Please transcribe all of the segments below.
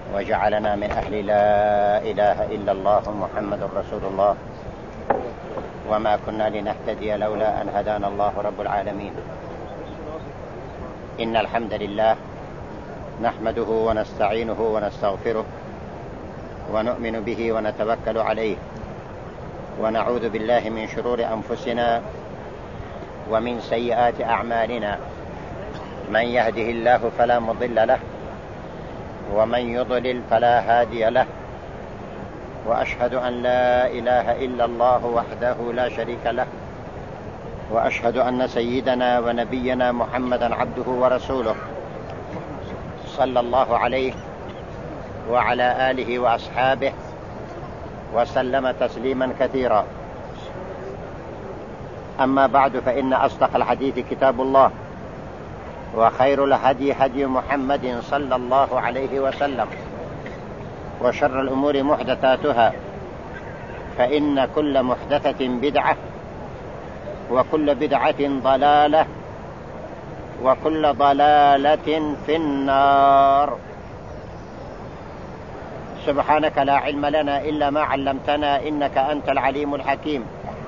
وجعلنا من أهل لا إله إلا الله محمد رسول الله، وما كنا لنهتدي لولا أن هدانا الله رب العالمين. إن الحمد لله نحمده ونستعينه ونستغفره ونؤمن به ونتوكل عليه، ونعوذ بالله من شرور أنفسنا ومن سيئات أعمالنا. من يهده الله فلا مضل له، ومن يضلل فلا هادي له، وأشهد أن لا إله إلا الله وحده لا شريك له، وأشهد أن سيدنا ونبينا محمدا عبده ورسوله، صلى الله عليه وعلى آله وأصحابه وسلم تسليما كثيرا. أما بعد، فإن أصدق الحديث كتاب الله، وخير الهدي هدي محمد صلى الله عليه وسلم، وشر الأمور محدثاتها، فإن كل محدثة بدعة، وكل بدعة ضلالة، وكل ضلالة في النار. سبحانك لا علم لنا إلا ما علمتنا، إنك أنت العليم الحكيم.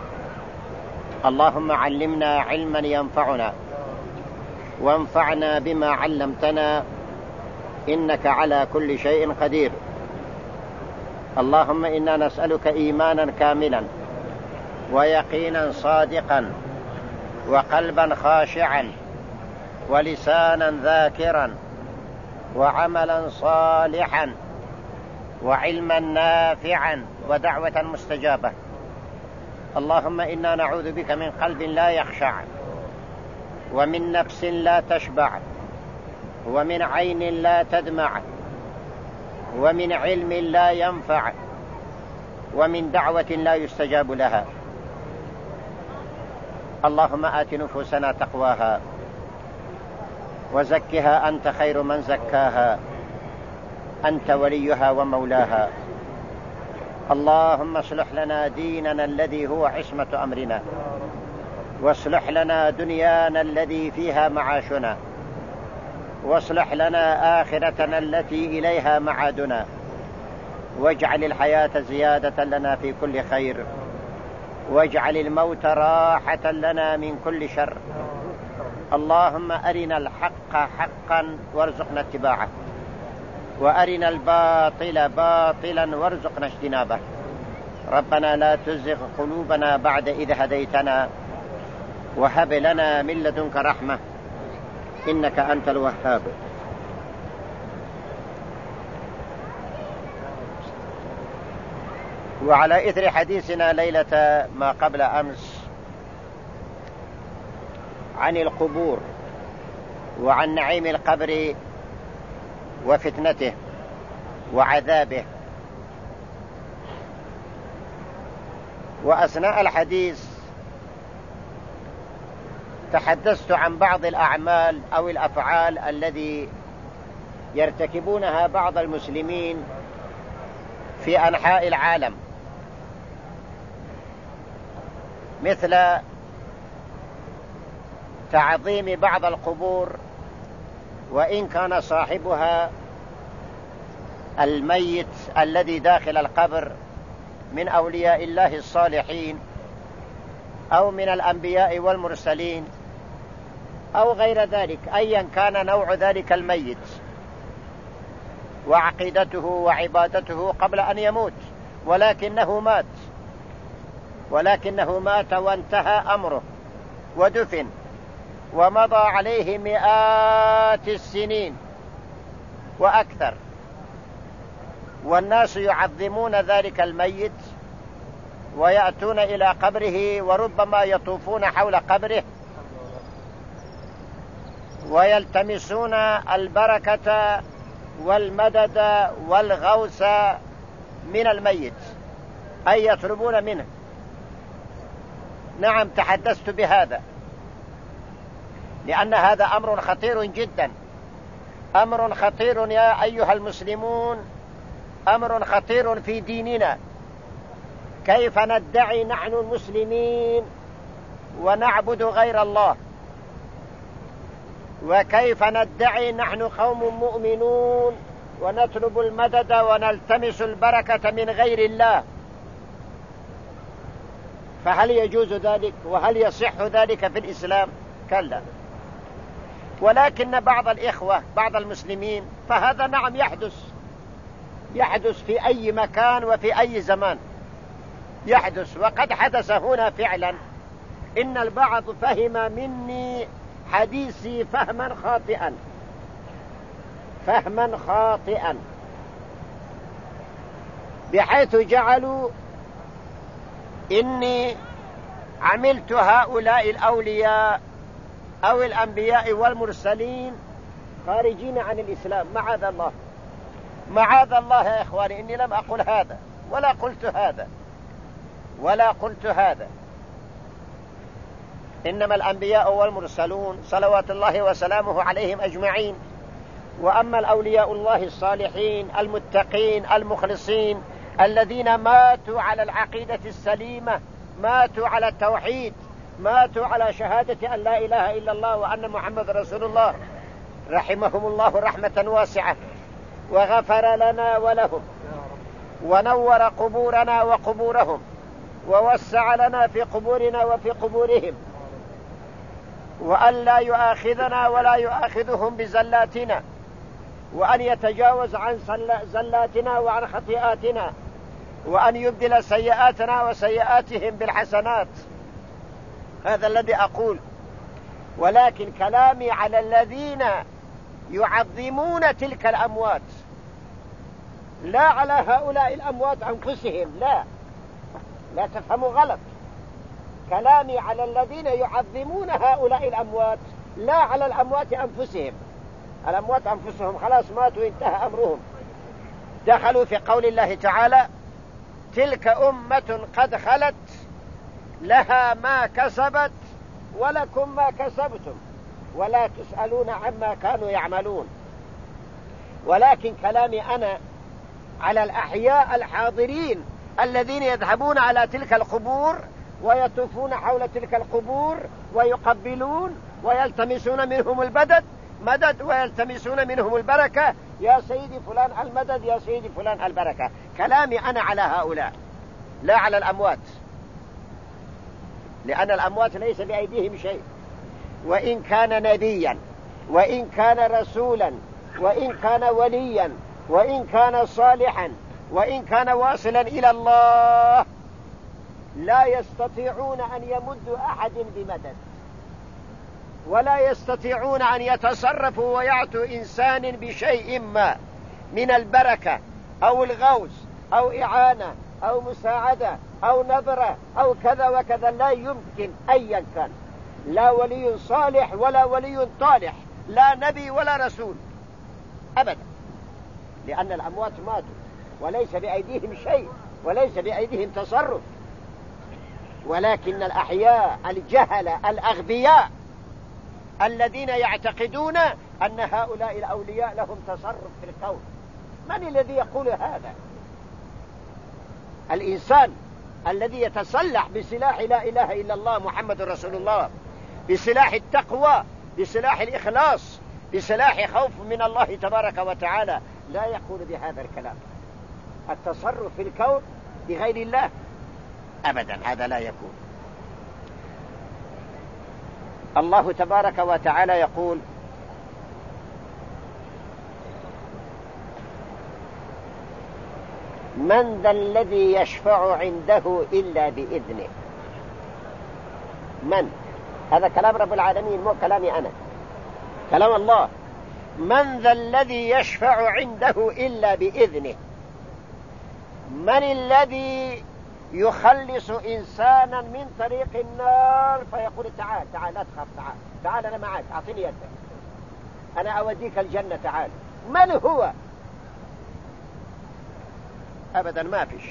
اللهم علمنا علما ينفعنا، وانفعنا بما علمتنا، إنك على كل شيء قدير. اللهم إنا نسألك إيمانا كاملا، ويقينا صادقا، وقلبا خاشعا، ولسانا ذاكرا، وعملا صالحا، وعلما نافعا، ودعوة مستجابة. اللهم إنا نعوذ بك من قلب لا يخشع، ومن نفس لا تشبع، ومن عين لا تدمع، ومن علم لا ينفع، ومن دعوة لا يستجاب لها. اللهم آت نفوسنا تقواها، وزكها أنت خير من زكاها، أنت وليها ومولاها. اللهم اصلح لنا ديننا الذي هو عصمة أمرنا، واصلح لنا دنيانا الذي فيها معاشنا، واصلح لنا آخرتنا التي إليها معادنا، واجعل الحياة زيادة لنا في كل خير، واجعل الموت راحة لنا من كل شر. اللهم أرنا الحق حقا وارزقنا اتباعه، وأرنا الباطل باطلا وارزقنا اجتنابه. ربنا لا تزغ قلوبنا بعد إذ هديتنا، وهب لنا من لدنك رحمة، إنك أنت الوهاب. وعلى إثر حديثنا ليلة ما قبل أمس عن القبور، وعن نعيم القبر وفتنته وعذابه، وأثناء الحديث تحدثت عن بعض الأعمال أو الأفعال الذي يرتكبونها بعض المسلمين في أنحاء العالم، مثل تعظيم بعض القبور، وإن كان صاحبها الميت الذي داخل القبر من أولياء الله الصالحين، أو من الأنبياء والمرسلين، أو غير ذلك، أيا كان نوع ذلك الميت وعقيدته وعبادته قبل أن يموت، ولكنه مات وانتهى أمره ودفن، ومضى عليه مئات السنين وأكثر، والناس يعظمون ذلك الميت، ويأتون إلى قبره، وربما يطوفون حول قبره، ويلتمسون البركة والمدد والغوث من الميت، أي يطلبون منه. نعم، تحدثت بهذا لأن هذا أمر خطير جدا، أمر خطير يا أيها المسلمون، أمر خطير في ديننا. كيف ندعي نحن المسلمين ونعبد غير الله؟ وكيف ندعي نحن قوم مؤمنون ونطلب المدد ونلتمس البركة من غير الله، فهل يجوز ذلك وهل يصح ذلك في الإسلام؟ كلا. ولكن بعض الإخوة بعض المسلمين فهذا نعم يحدث في أي مكان وفي أي زمان يحدث، وقد حدث هنا فعلا. إن البعض فهم مني حديثي فهما خاطئا بحيث جعلوا إني عملت هؤلاء الأولياء أو الأنبياء والمرسلين خارجين عن الإسلام. معاذ الله يا إخواني، إني لم أقل هذا ولا قلت هذا. إنما الأنبياء والمرسلون صلوات الله وسلامه عليهم أجمعين، وأما الأولياء الله الصالحين المتقين المخلصين الذين ماتوا على العقيدة السليمة، ماتوا على التوحيد، ماتوا على شهادة أن لا إله إلا الله وأن محمد رسول الله، رحمهم الله رحمة واسعة وغفر لنا ولهم ونور قبورنا وقبورهم ووسع لنا في قبورنا وفي قبورهم، وأن لا يؤاخذنا ولا يؤاخذهم بزلاتنا، وأن يتجاوز عن زلاتنا وعن خطيئاتنا، وأن يبدل سيئاتنا وسيئاتهم بالحسنات. هذا الذي أقول. ولكن كلامي على الذين يعظمون تلك الأموات، لا على هؤلاء الأموات أنفسهم، لا تفهموا غلط. كلامي على الذين يعظمون هؤلاء الأموات، لا على الأموات أنفسهم. الأموات أنفسهم خلاص ماتوا انتهى أمرهم، دخلوا في قول الله تعالى: تلك أمة قد خلت لها ما كسبت ولكم ما كسبتم ولا تسألون عما كانوا يعملون. ولكن كلامي أنا على الأحياء الحاضرين الذين يذهبون على تلك القبور ويطوفون حول تلك القبور ويقبلون ويلتمسون منهم مدد ويلتمسون منهم البركة، يا سيدي فلان المدد، يا سيدي فلان البركة. كلامي أنا على هؤلاء لا على الأموات، لأن الأموات ليس بأيديهم شيء، وإن كان نبيا وإن كان رسولا وإن كان وليا وإن كان صالحا وإن كان واصلا إلى الله، لا يستطيعون أن يمدوا أحد بمدد، ولا يستطيعون أن يتصرفوا ويعطوا إنسان بشيء ما من البركة أو الغوث أو إعانة أو مساعدة أو نظرة أو كذا وكذا. لا يمكن أيا كان، لا ولي صالح ولا ولي طالح، لا نبي ولا رسول أبدا، لأن الأموات ماتوا وليس بأيديهم شيء وليس بأيديهم تصرف. ولكن الأحياء الجهلة الأغبياء الذين يعتقدون أن هؤلاء الأولياء لهم تصرف في الكون. من الذي يقول هذا؟ الإنسان الذي يتسلح بسلاح لا إله إلا الله محمد رسول الله، بسلاح التقوى، بسلاح الإخلاص، بسلاح خوف من الله تبارك وتعالى، لا يقول بهذا الكلام. التصرف في الكون بغير الله أبدا، هذا لا يكون. الله تبارك وتعالى يقول: من ذا الذي يشفع عنده إلا بإذنه. من؟ هذا كلام رب العالمين، مو كلامي أنا، كلام الله. من ذا الذي يشفع عنده إلا بإذنه. من الذي يخلص إنسانا من طريق النار فيقول: تعال لا تخاف، تعال أنا معك، أعطيني يدك، أنا أوديك الجنة، تعال. من هو؟ أبدا ما فيش.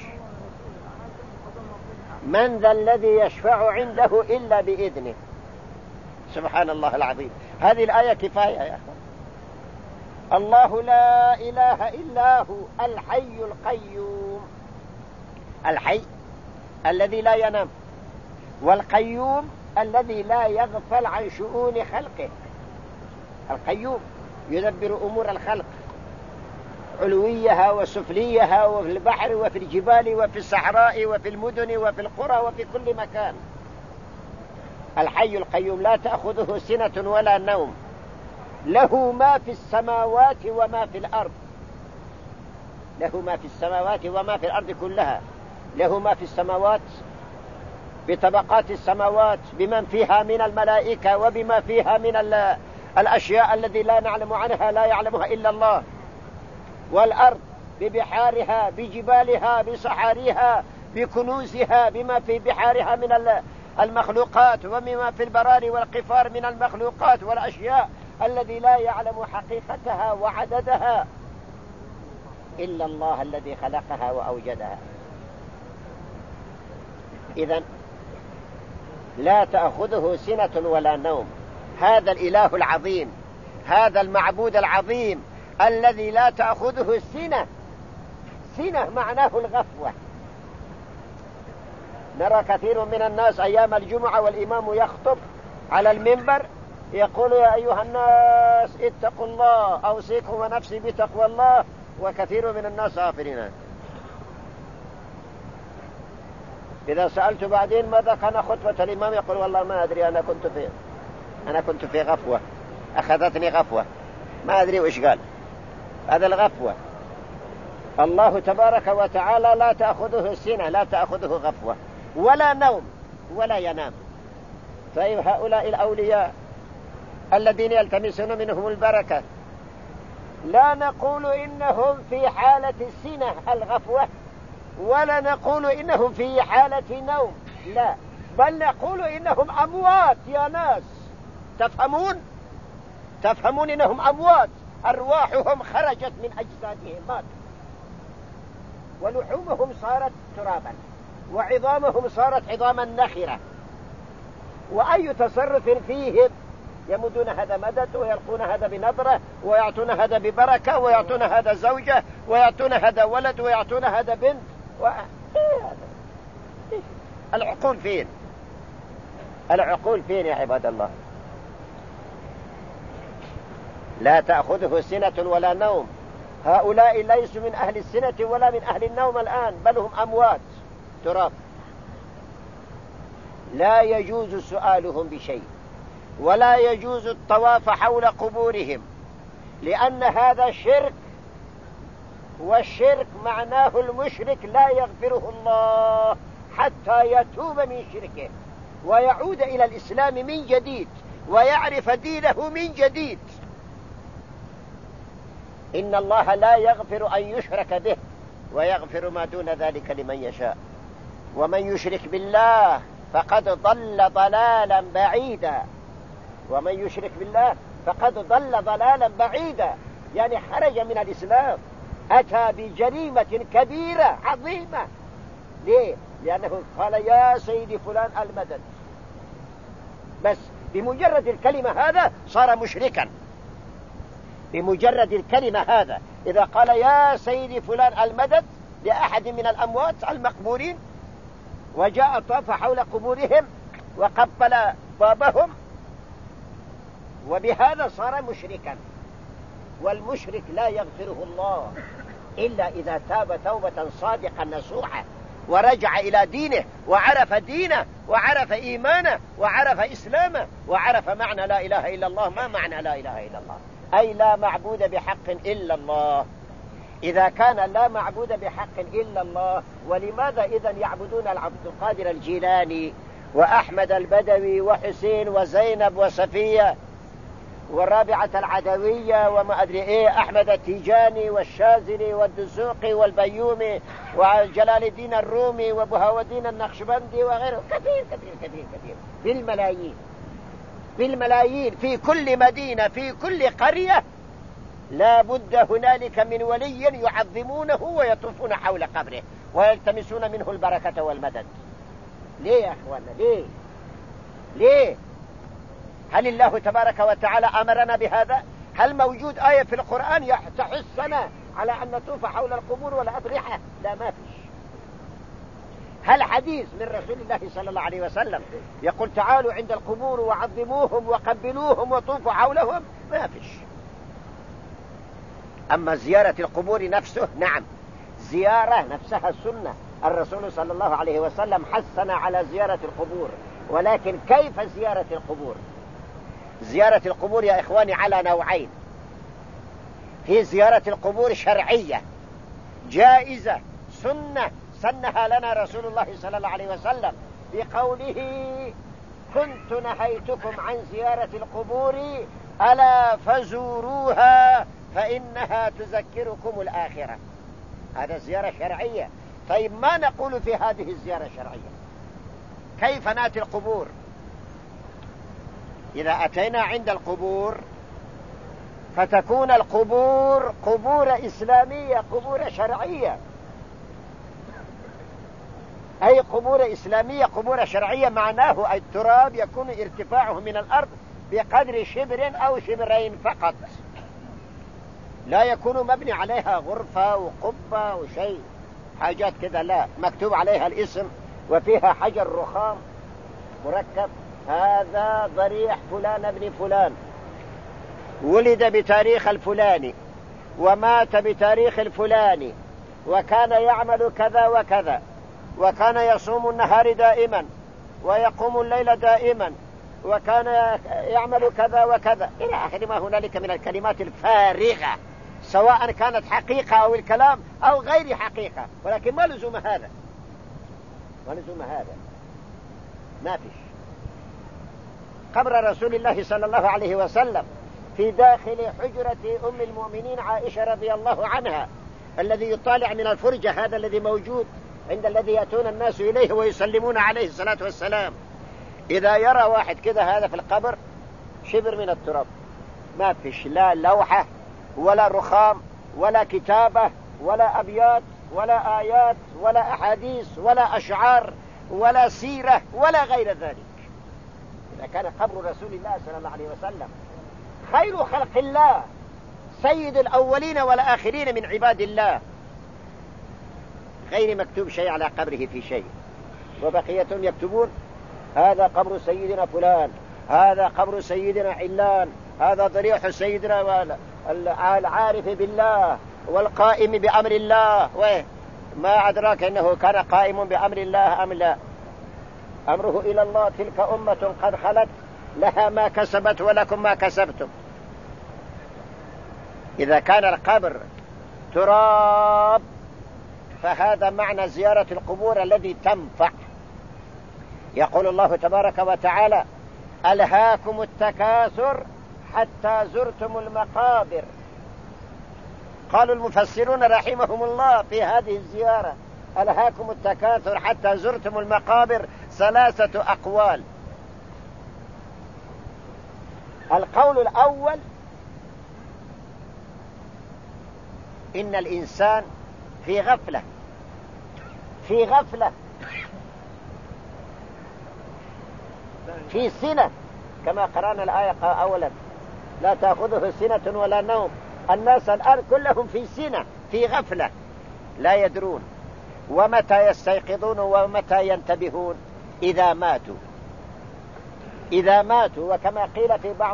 من ذا الذي يشفع عنده إلا بإذنه. سبحان الله العظيم. هذه الآية كفاية يا أخوان. الله لا إله إلا هو الحي القيوم. الحي الذي لا ينام، والقيوم الذي لا يغفل عن شؤون خلقه. القيوم يدبر أمور الخلق، علويها وسفليها، وفي البحر وفي الجبال وفي الصحراء وفي المدن وفي القرى وفي كل مكان. الحي القيوم لا تأخذه سنة ولا نوم، له ما في السماوات وما في الأرض، له ما في السماوات وما في الأرض كلها. له ما في السماوات بطبقات السماوات بمن فيها من الملائكة وبما فيها من الأشياء التي لا نعلم عنها، لا يعلمها إلا الله. والأرض ببحارها بجبالها بصحاريها بكنوزها بما في بحارها من المخلوقات، وبما في البراري والقفار من المخلوقات والأشياء الذي لا يعلم حقيقتها وعددها إلا الله الذي خلقها وأوجدها. إذن لا تأخذه سنة ولا نوم. هذا الإله العظيم، هذا المعبود العظيم الذي لا تأخذه السنة. سنة معناه الغفوة. نرى كثير من الناس أيام الجمعة والإمام يخطب على المنبر يقول: يا أيها الناس اتقوا الله، أوصيكم ونفسي بتقوى الله، وكثير من الناس غافلين. إذا سألت بعدين ماذا كان خطبة الإمام يقول: والله ما أدري، أنا كنت في غفوة، أخذتني غفوة، ما أدري وإيش قال. هذا الغفوة. الله تبارك وتعالى لا تأخذه السنة، لا تأخذه غفوة ولا نوم ولا ينام. طيب هؤلاء الأولياء الذين يلتمسون منهم البركة، لا نقول إنهم في حالة السنة الغفوة، ولا نقول إنهم في حالة نوم، لا، بل نقول إنهم أموات. يا ناس تفهمون إنهم أموات، أرواحهم خرجت من أجسادهم، مات، ولحومهم صارت ترابا، وعظامهم صارت عظاما نخرة. وأي تصرف فيهم يمدون هذا مدد، ويلقون هذا بنظرة، ويعطون هذا ببركة، ويعطون هذا زوجة، ويعطون هذا ولد، ويعطون هذا بنت. العقول فين؟ العقول فين يا عباد الله؟ لا تأخذه سنة ولا نوم. هؤلاء ليسوا من أهل السنة ولا من أهل النوم الآن، بل هم أموات تراب. لا يجوز سؤالهم بشيء، ولا يجوز الطواف حول قبورهم، لأن هذا شرك، والشرك معناه المشرك لا يغفره الله حتى يتوب من شركه ويعود إلى الإسلام من جديد ويعرف دينه من جديد. إن الله لا يغفر أن يشرك به ويغفر ما دون ذلك لمن يشاء، ومن يشرك بالله فقد ضل ضلالا بعيدا. ومن يشرك بالله فقد ضل ضلالا بعيدا، يعني خرج من الإسلام، أتى بجريمة كبيرة عظيمة. ليه؟ لأنه قال: يا سيدي فلان المدد. بس بمجرد الكلمة هذا صار مشركا، بمجرد الكلمة هذا. إذا قال يا سيدي فلان المدد لأحد من الأموات المقبورين، وجاء طاف حول قبورهم وقبل بابهم، وبهذا صار مشركا. والمشرك لا يغفره الله إلا إذا تاب توبة صادقة نصوحة، ورجع إلى دينه، وعرف دينه، وعرف إيمانه، وعرف إسلامه، وعرف معنى لا إله إلا الله. ما معنى لا إله إلا الله؟ أي لا معبود بحق إلا الله. إذا كان لا معبود بحق إلا الله، ولماذا إذن يعبدون العبد القادر الجيلاني وأحمد البدوي وحسين وزينب وصفية والرابعة العدوية وما أدري إيه، أحمد التيجاني والشاذلي والدسوقي والبيومي وجلال الدين الرومي وبهاودين النقشبندي وغيره، كثير كثير كثير كثير، بالملايين بالملايين، في كل مدينة في كل قرية لا بد هنالك من ولي يعظمونه ويطوفون حول قبره ويلتمسون منه البركة والمدد. ليه يا أخوانا؟ ليه؟ هل الله تبارك وتعالى أمرنا بهذا؟ هل موجود آية في القرآن تحثنا على أن نطوف حول القبور والأضرحة؟ لا، ما فيش. هل حديث من رسول الله صلى الله عليه وسلم يقول تعالوا عند القبور وعظموهم وقبلوهم وطوفوا حولهم؟ ما فيش. أما زيارة القبور نفسه نعم، زيارة نفسها سنة، الرسول صلى الله عليه وسلم حثنا على زيارة القبور، ولكن كيف زيارة القبور؟ زيارة القبور يا إخواني على نوعين. في زيارة القبور شرعية جائزة سنة سنها لنا رسول الله صلى الله عليه وسلم بقوله: كنت نهيتكم عن زيارة القبور ألا فزوروها فإنها تذكركم الآخرة. هذا زيارة شرعية. طيب ما نقول في هذه الزيارة الشرعية؟ كيف نأتي القبور؟ إذا أتينا عند القبور فتكون القبور قبور إسلامية، قبور شرعية، أي قبور إسلامية قبور شرعية، معناه التراب يكون ارتفاعه من الأرض بقدر شبر أو شبرين فقط، لا يكون مبني عليها غرفة وقبة وشيء حاجات كذا، لا، مكتوب عليها الاسم وفيها حجر رخام مركب: هذا ضريح فلان ابن فلان، ولد بتاريخ الفلاني ومات بتاريخ الفلاني، وكان يعمل كذا وكذا، وكان يصوم النهار دائما ويقوم الليل دائما، وكان يعمل كذا وكذا إلى آخر ما هنالك من الكلمات الفارغة، سواء كانت حقيقة أو الكلام أو غير حقيقة، ولكن ما لزوم هذا، ما لزوم هذا، ما فيش. قبر رسول الله صلى الله عليه وسلم في داخل حجرة أم المؤمنين عائشة رضي الله عنها، الذي يطالع من الفرجة، هذا الذي موجود عند الذي يأتون الناس إليه ويسلمون عليه الصلاة والسلام. إذا يرى واحد كذا هذا في القبر شبر من التراب، ما فيش لا لوحة ولا رخام ولا كتابة ولا أبيات ولا آيات ولا أحاديث ولا أشعار ولا سيرة ولا غير ذلك. إذا كان قبر رسول الله صلى الله عليه وسلم خير خلق الله، سيد الأولين والآخرين من عباد الله، غير مكتوب شيء على قبره في شيء، وبقية يكتبون: هذا قبر سيدنا فلان، هذا قبر سيدنا علان، هذا ضريح سيدنا العارف بالله والقائم بأمر الله. ما أدراك أنه كان قائم بأمر الله أم لا؟ أمره إلى الله، تلك أمة قد خلت لها ما كسبت ولكم ما كسبتم. إذا كان القبر تراب فهذا معنى زيارة القبور الذي تنفع. يقول الله تبارك وتعالى: ألهاكم التكاثر حتى زرتم المقابر. قالوا المفسرون رحمهم الله في هذه الزيارة: ألهاكم التكاثر حتى زرتم المقابر 3 أقوال. القول الأول: إن الإنسان في غفلة، في غفلة، في سنة، كما قرأنا الآية أولا: لا تأخذه سنة ولا نوم. الناس الآن كلهم في سنة، في غفلة، لا يدرون. ومتى يستيقظون ومتى ينتبهون؟ إذا ماتوا، إذا ماتوا. وكما قيل في بعض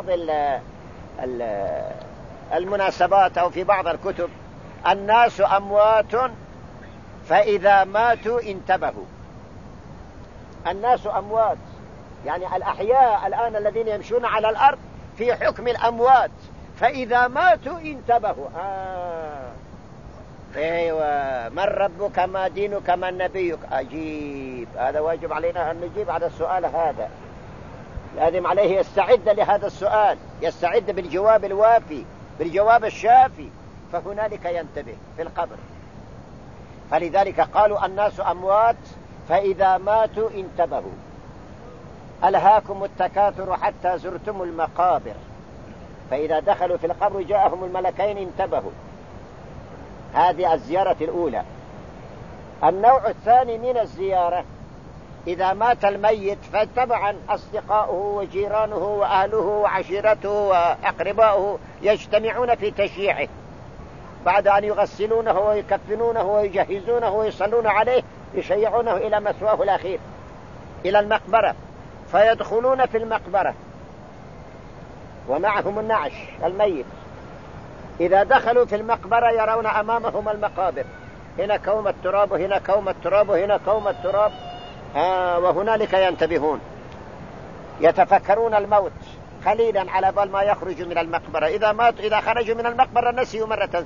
المناسبات أو في بعض الكتب: الناس أموات فإذا ماتوا انتبهوا. الناس أموات، يعني الأحياء الآن الذين يمشون على الأرض في حكم الأموات، فإذا ماتوا انتبهوا. أيوة، من ربك ما دينك ما نبيك. أجيب، هذا واجب علينا أن نجيب على السؤال هذا، لازم عليه يستعد لهذا السؤال، يستعد بالجواب الوافي، بالجواب الشافي، فهنالك ينتبه في القبر. فلذلك قالوا: الناس أموات فإذا ماتوا انتبهوا. ألهاكم التكاثر حتى زرتم المقابر، فإذا دخلوا في القبر جاءهم الملكين انتبهوا. هذه الزيارة الأولى. النوع الثاني من الزيارة: إذا مات الميت فطبعا أصدقاؤه وجيرانه وأهله وعشيرته وأقرباؤه يجتمعون في تشييعه، بعد أن يغسلونه ويكفنونه ويجهزونه ويصلون عليه، يشيعونه إلى مثواه الأخير، إلى المقبرة. فيدخلون في المقبرة ومعهم النعش الميت، إذا دخلوا في المقبرة يرون أمامهم المقابر، هنا كوم التراب وهنا كوم التراب وهنا كوم التراب، وهنالك ينتبهون يتفكرون الموت قليلا على بال ما يخرجوا من المقبرة. إذا خرجوا من المقبرة نسيوا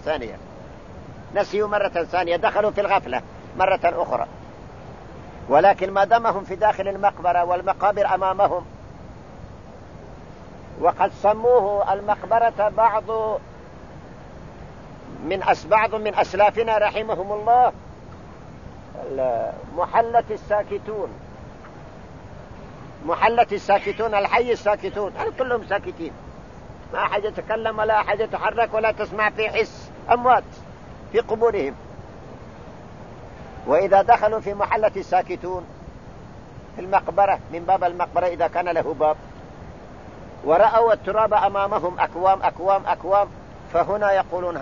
مرة ثانية، دخلوا في الغفلة مرة أخرى. ولكن ما دامهم في داخل المقبرة والمقابر أمامهم، وقد سموه المقبرة بعض من أسلافنا رحمهم الله محلة الساكتون، الحي الساكتون، يعني كلهم ساكتين، ما أحد يتكلم ولا أحد يتحرك ولا تسمع في حس، أموات في قبورهم. وإذا دخلوا في محلة الساكتون في المقبرة من باب المقبرة إذا كان له باب، ورأوا التراب أمامهم أكوام، فهنا يقولون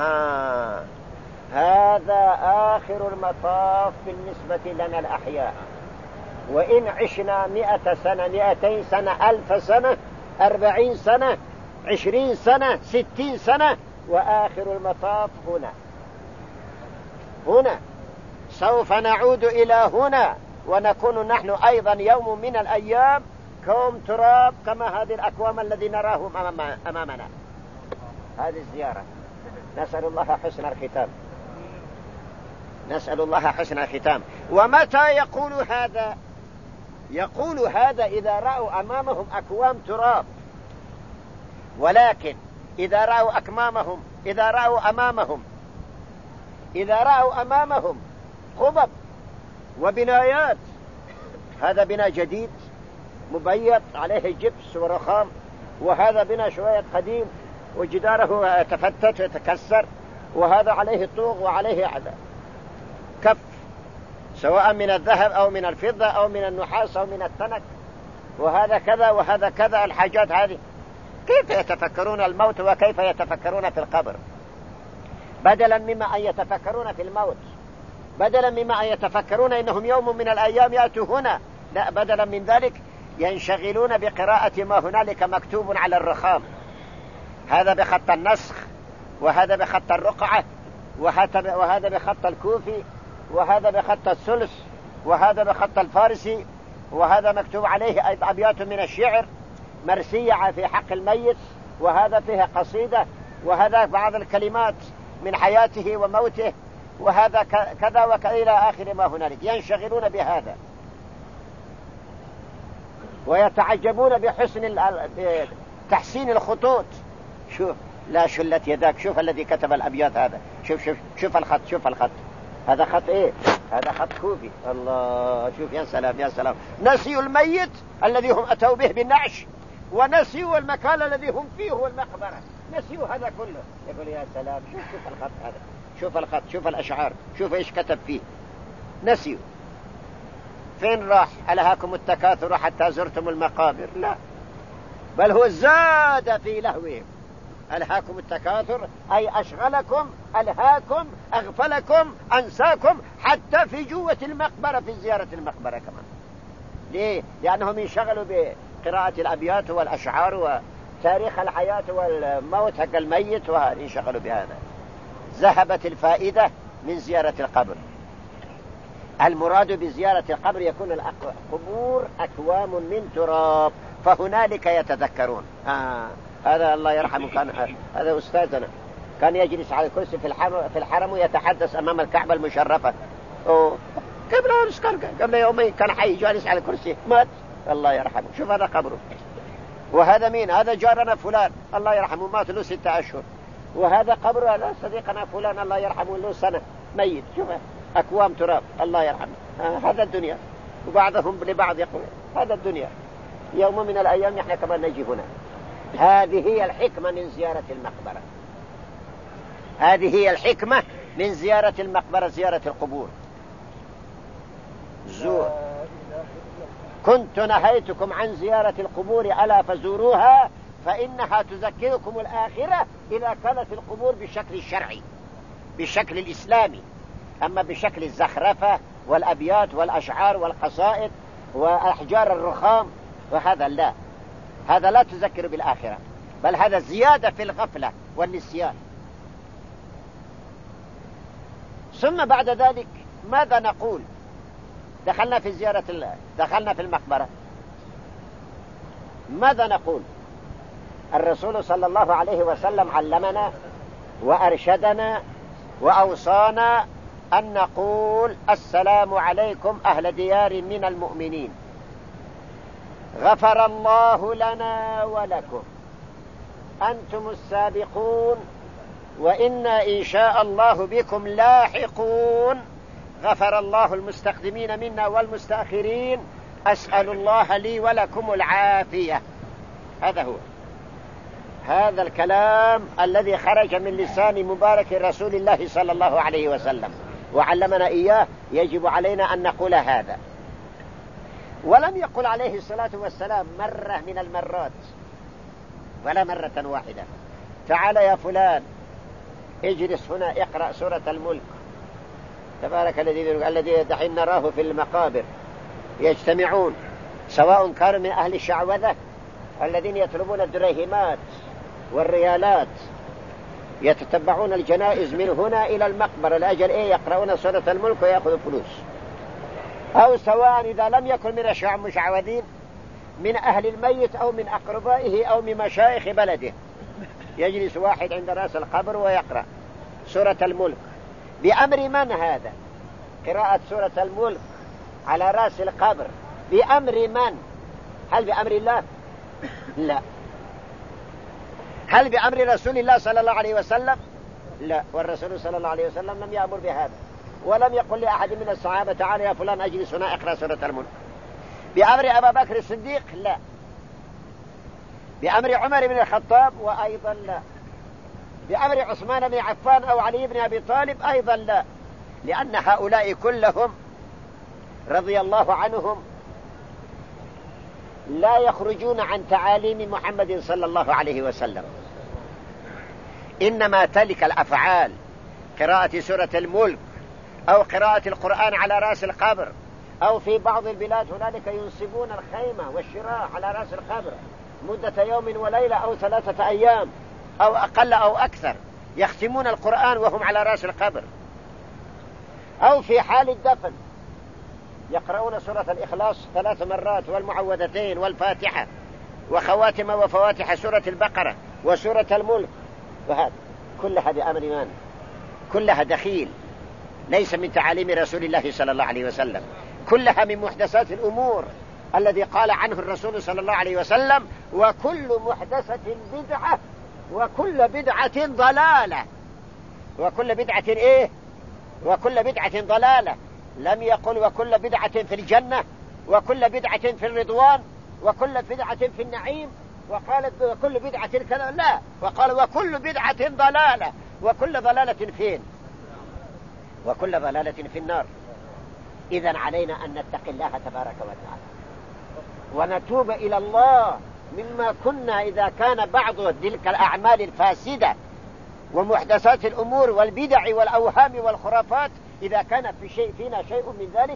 هذا آخر المطاف بالنسبة لنا الأحياء، وإن عشنا 100 سنة 200 سنة 1000 سنة 40 سنة 20 سنة 60 سنة، وآخر المطاف هنا سوف نعود إلى هنا، ونكون نحن أيضا يوم من الأيام كوم تراب كما هذه الأكوام الذي نراهم أمامنا. هذه الزيارة نسأل الله حسن الختام. ومتى يقول هذا إذا رأوا أمامهم أكوام تراب. ولكن إذا رأوا أمامهم قبب وبنايات، هذا بناء جديد مبيض عليه جبس ورخام، وهذا بناء شوية قديم وجداره تفتت ويتكسر، وهذا عليه طوق وعليه كف سواء من الذهب أو من الفضة أو من النحاس أو من التنك، وهذا كذا وهذا كذا. الحاجات هذه كيف يتفكرون الموت وكيف يتفكرون في القبر؟ بدلا مما أن يتفكرون في الموت، بدلا مما أن يتفكرون إنهم يوم من الأيام يأتوا هنا، لا، بدلا من ذلك ينشغلون بقراءة ما هنالك مكتوب على الرخام، هذا بخط النسخ، وهذا بخط الرقعة، وهذا بخط الكوفي، وهذا بخط الثلث، وهذا بخط الفارسي، وهذا مكتوب عليه أبيات من الشعر مرسية في حق الميت، وهذا فيها قصيدة، وهذا بعض الكلمات من حياته وموته، وهذا كذا وكذا إلى آخر ما هنالك. ينشغلون بهذا ويتعجبون بتحسين الخطوط. شوف، لا شلت يداك، شوف الذي كتب الأبيات هذا، شوف الخط، هذا خط إيه؟ هذا خط كوفي. الله، شوف، يا سلام. نسيوا الميت الذي هم أتوا به بالنعش، ونسيوا المكان الذي هم فيه والمقبرة، نسيوا هذا كله. يقول يا سلام، شوف الخط هذا، شوف الخط، شوف الأشعار، شوف إيش كتب فيه. نسيوا. فين راح؟ ألهاكم التكاثر حتى زرتم المقابر؟ لا، بل هو زاد في لهوهم. ألهاكم التكاثر أي أشغلكم، ألهاكم، أغفلكم، أنساكم، حتى في جوة المقبرة، في زيارة المقبرة كمان. ليه؟ لأنهم ينشغلوا بقراءة الأبيات والأشعار وتاريخ الحياة والموت حق الميت، وينشغلوا بهذا. ذهبت الفائدة من زيارة القبر. المراد بزيارة القبر يكون القبور أكوام من تراب، فهنالك يتذكرون. هذا الله يرحمه كان هذا أستاذنا، كان يجلس على الكرسي في الحرم ويتحدث أمام الكعبة المشرفة. قبل يومين كان حي جالس على الكرسي، مات، الله يرحمه. شوف هذا قبره. وهذا مين؟ هذا جارنا فلان، الله يرحمه، مات له 6 أشهر. وهذا قبره هذا صديقنا فلان، الله يرحمه، له سنة ميت. شوف أكوام تراب، الله يرحمه. هذا الدنيا. وبعضهم لبعض يقول هذا الدنيا، يوم من الأيام نحن كمان نجي هنا. هذه هي الحكمة من زيارة المقبرة، هذه هي الحكمة من زيارة المقبرة، زيارة القبور. كنت نهيتكم عن زيارة القبور ألا فزوروها فإنها تذكركم الآخرة، إذا كانت القبور بالشكل الشرعي بالشكل الإسلامي. أما بشكل الزخرفة والأبيات والأشعار والقصائد وأحجار الرخام وهذا لا، هذا لا تذكر بالآخرة، بل هذا زيادة في الغفلة والنسيان. ثم بعد ذلك ماذا نقول؟ دخلنا في زيارة الله، دخلنا في المقبرة، ماذا نقول؟ الرسول صلى الله عليه وسلم علمنا وأرشدنا وأوصانا أن نقول السلام عليكم أهل ديار من المؤمنين، غفر الله لنا ولكم، أنتم السابقون وإنا إن شاء الله بكم لاحقون، غفر الله المستقدمين منا والمستأخرين، أسأل الله لي ولكم العافية. هذا هو، هذا الكلام الذي خرج من لسان مبارك رسول الله صلى الله عليه وسلم وعلمنا إياه، يجب علينا أن نقول هذا. ولم يقل عليه الصلاة والسلام مرة من المرات ولا مرة واحدة تعال يا فلان اجلس هنا اقرأ سورة الملك، تبارك الذي دحين نراه في المقابر يجتمعون، سواء كانوا من أهل الشعوذة الذين يطلبون الدريهمات والريالات، يتتبعون الجنائز من هنا إلى المقبرة لأجل يقرؤون سورة الملك ويأخذوا فلوس، أو سواء إذا لم يكن من المشعوذين من أهل الميت أو من أقربائه أو من مشايخ بلده، يجلس واحد عند رأس القبر ويقرأ سورة الملك. بأمر من هذا؟ قراءة سورة الملك على رأس القبر بأمر من؟ هل بأمر الله؟ لا. هل بأمر رسول الله صلى الله عليه وسلم؟ لا، والرسول صلى الله عليه وسلم لم يأمر بهذا، ولم يقل لأحد من الصحابة تعالى يا فلان أجلس هنا اقرأ سورة الملك. بأمر أبا بكر الصديق؟ لا. بأمر عمر بن الخطاب؟ وأيضا لا. بأمر عثمان بن عفان أو علي بن أبي طالب؟ أيضا لا، لأن هؤلاء كلهم رضي الله عنهم لا يخرجون عن تعاليم محمد صلى الله عليه وسلم، إنما تلك الأفعال قراءة سورة الملك أو قراءة القرآن على رأس القبر، أو في بعض البلاد هنالك ينصبون الخيمة والشراء على رأس القبر مدة يوم وليلة أو 3 أيام أو أقل أو أكثر، يختمون القرآن وهم على رأس القبر، أو في حال الدفن يقرؤون سورة الإخلاص 3 مرات والمعوذتين والفاتحة وخواتم وفواتح سورة البقرة وسورة الملك، وهذا كلها بأمر من؟ كلها دخيل، ليس من تعاليم رسول الله صلى الله عليه وسلم، كلها من محدثات الأمور الذي قال عنه الرسول صلى الله عليه وسلم وكل محدثة بدعة وكل بدعة ضلالة. وكل بدعة وكل بدعة ضلالة، لم يقل وكل بدعة في الجنة وكل بدعة في الرضوان وكل بدعة في النعيم وقالت وكل بدعة كذا، لا، وقال وكل بدعة ضلالة. وكل ضلالة فين؟ وكل ضلالة في النار. إذن علينا أن نتقي الله تبارك وتعالى ونتوب إلى الله مما كنا إذا كان بعض تلك الأعمال الفاسدة ومحدثات الأمور والبدع والأوهام والخرافات، إذا كان فينا شيء من ذلك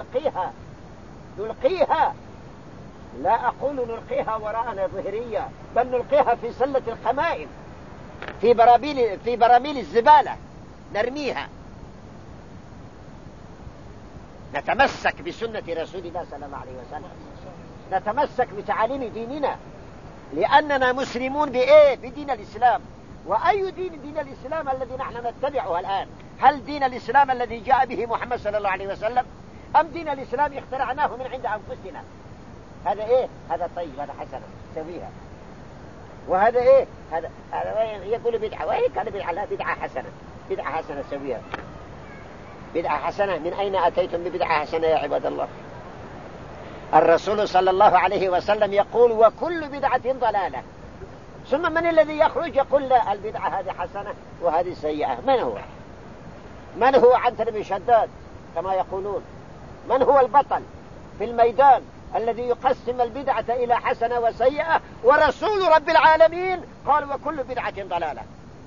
نلقيها. لا أقول نلقيها وراءنا ظهرية، بل نلقيها في سلة القمائم، في براميل الزبالة نرميها. نتمسك بسنة رسول الله صلى الله عليه وسلم، نتمسك بتعاليم ديننا، لأننا مسلمون بدين الإسلام. وأي دين الإسلام الذي نحن نتبعه الآن؟ هل دين الإسلام الذي جاء به محمد صلى الله عليه وسلم، أم دين الإسلام اخترعناه من عند أنفسنا؟ هذا هذا طيب، هذا حسنة سويها، وهذا هذا يقول بدعة، وهي كان بدعة، لا، بدعة حسنة سويها. بدعة حسنة، من أين أتيتم ببدعة حسنة يا عباد الله؟ الرسول صلى الله عليه وسلم يقول وكل بدعة ضلالة، ثم من الذي يخرج يقول لا البدعة هذه حسنة وهذه سيئة؟ من هو عنتر بن شداد كما يقولون؟ من هو البطل في الميدان الذي يقسم البدعة إلى حسنة وسيئة؟ ورسول رب العالمين قال وكل بدعة ضلالة.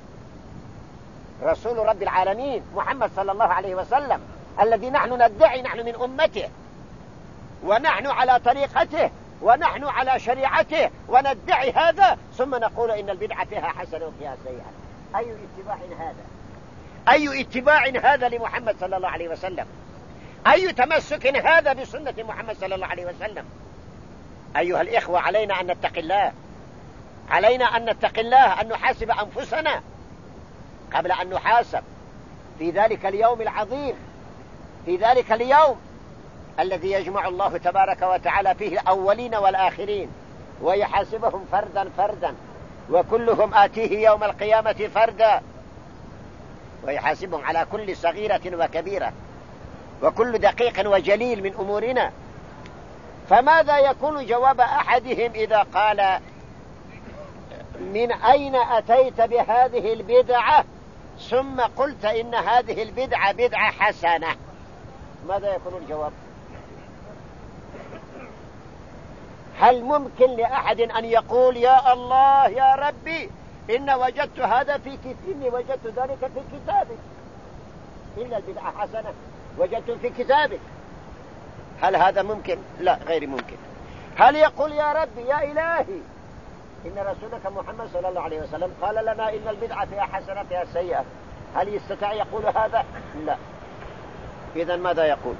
رسول رب العالمين محمد صلى الله عليه وسلم الذي نحن ندعي نحن من أمته ونحن على طريقته ونحن على شريعته وندعي هذا، ثم نقول إن البدعة فيها حسنة وفيها سيئة. أي اتباع هذا؟ أي اتباع هذا لمحمد صلى الله عليه وسلم؟ أي تمسك هذا بسنة محمد صلى الله عليه وسلم؟ أيها الإخوة، علينا أن نتقي الله، علينا أن نتقي الله، أن نحاسب أنفسنا قبل أن نحاسب في ذلك اليوم العظيم، في ذلك اليوم الذي يجمع الله تبارك وتعالى فيه الأولين والآخرين ويحاسبهم فردا فردا، وكلهم آتيه يوم القيامة فردا، ويحاسبهم على كل صغيرة وكبيرة وكل دقيق وجليل من أمورنا. فماذا يكون جواب أحدهم إذا قال من أين أتيت بهذه البدعة ثم قلت إن هذه البدعة بدعة حسنة؟ ماذا يكون الجواب؟ هل ممكن لأحد أن يقول يا الله يا ربي إن وجدت هذا إني وجدت ذلك في كتابك، إن البدعة حسنة وجدت في كتابك؟ هل هذا ممكن؟ لا، غير ممكن. هل يقول يا ربي يا إلهي إن رسولك محمد صلى الله عليه وسلم قال لنا إن البدعة فيها حسنة فيها سيئة؟ هل يستطيع يقول هذا؟ لا. إذن ماذا يقول؟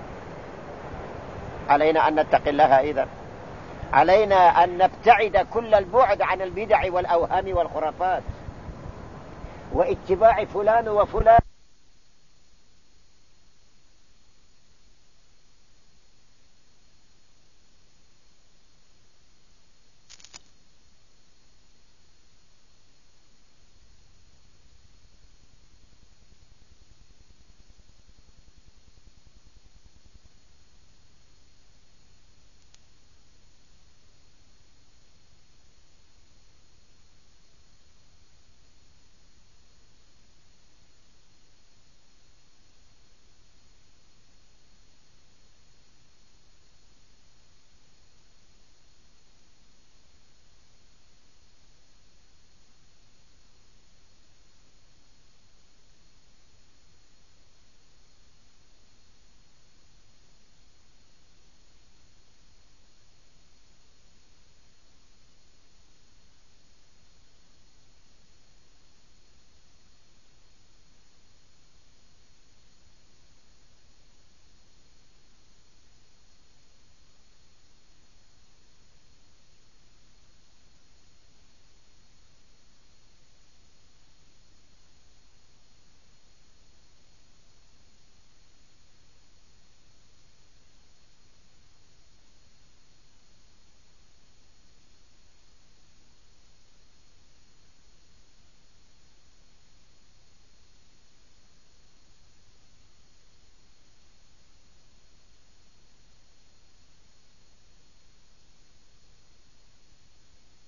علينا أن نتقي الله. إذن علينا أن نبتعد كل البعد عن البدع والأوهام والخرافات واتباع فلان وفلان.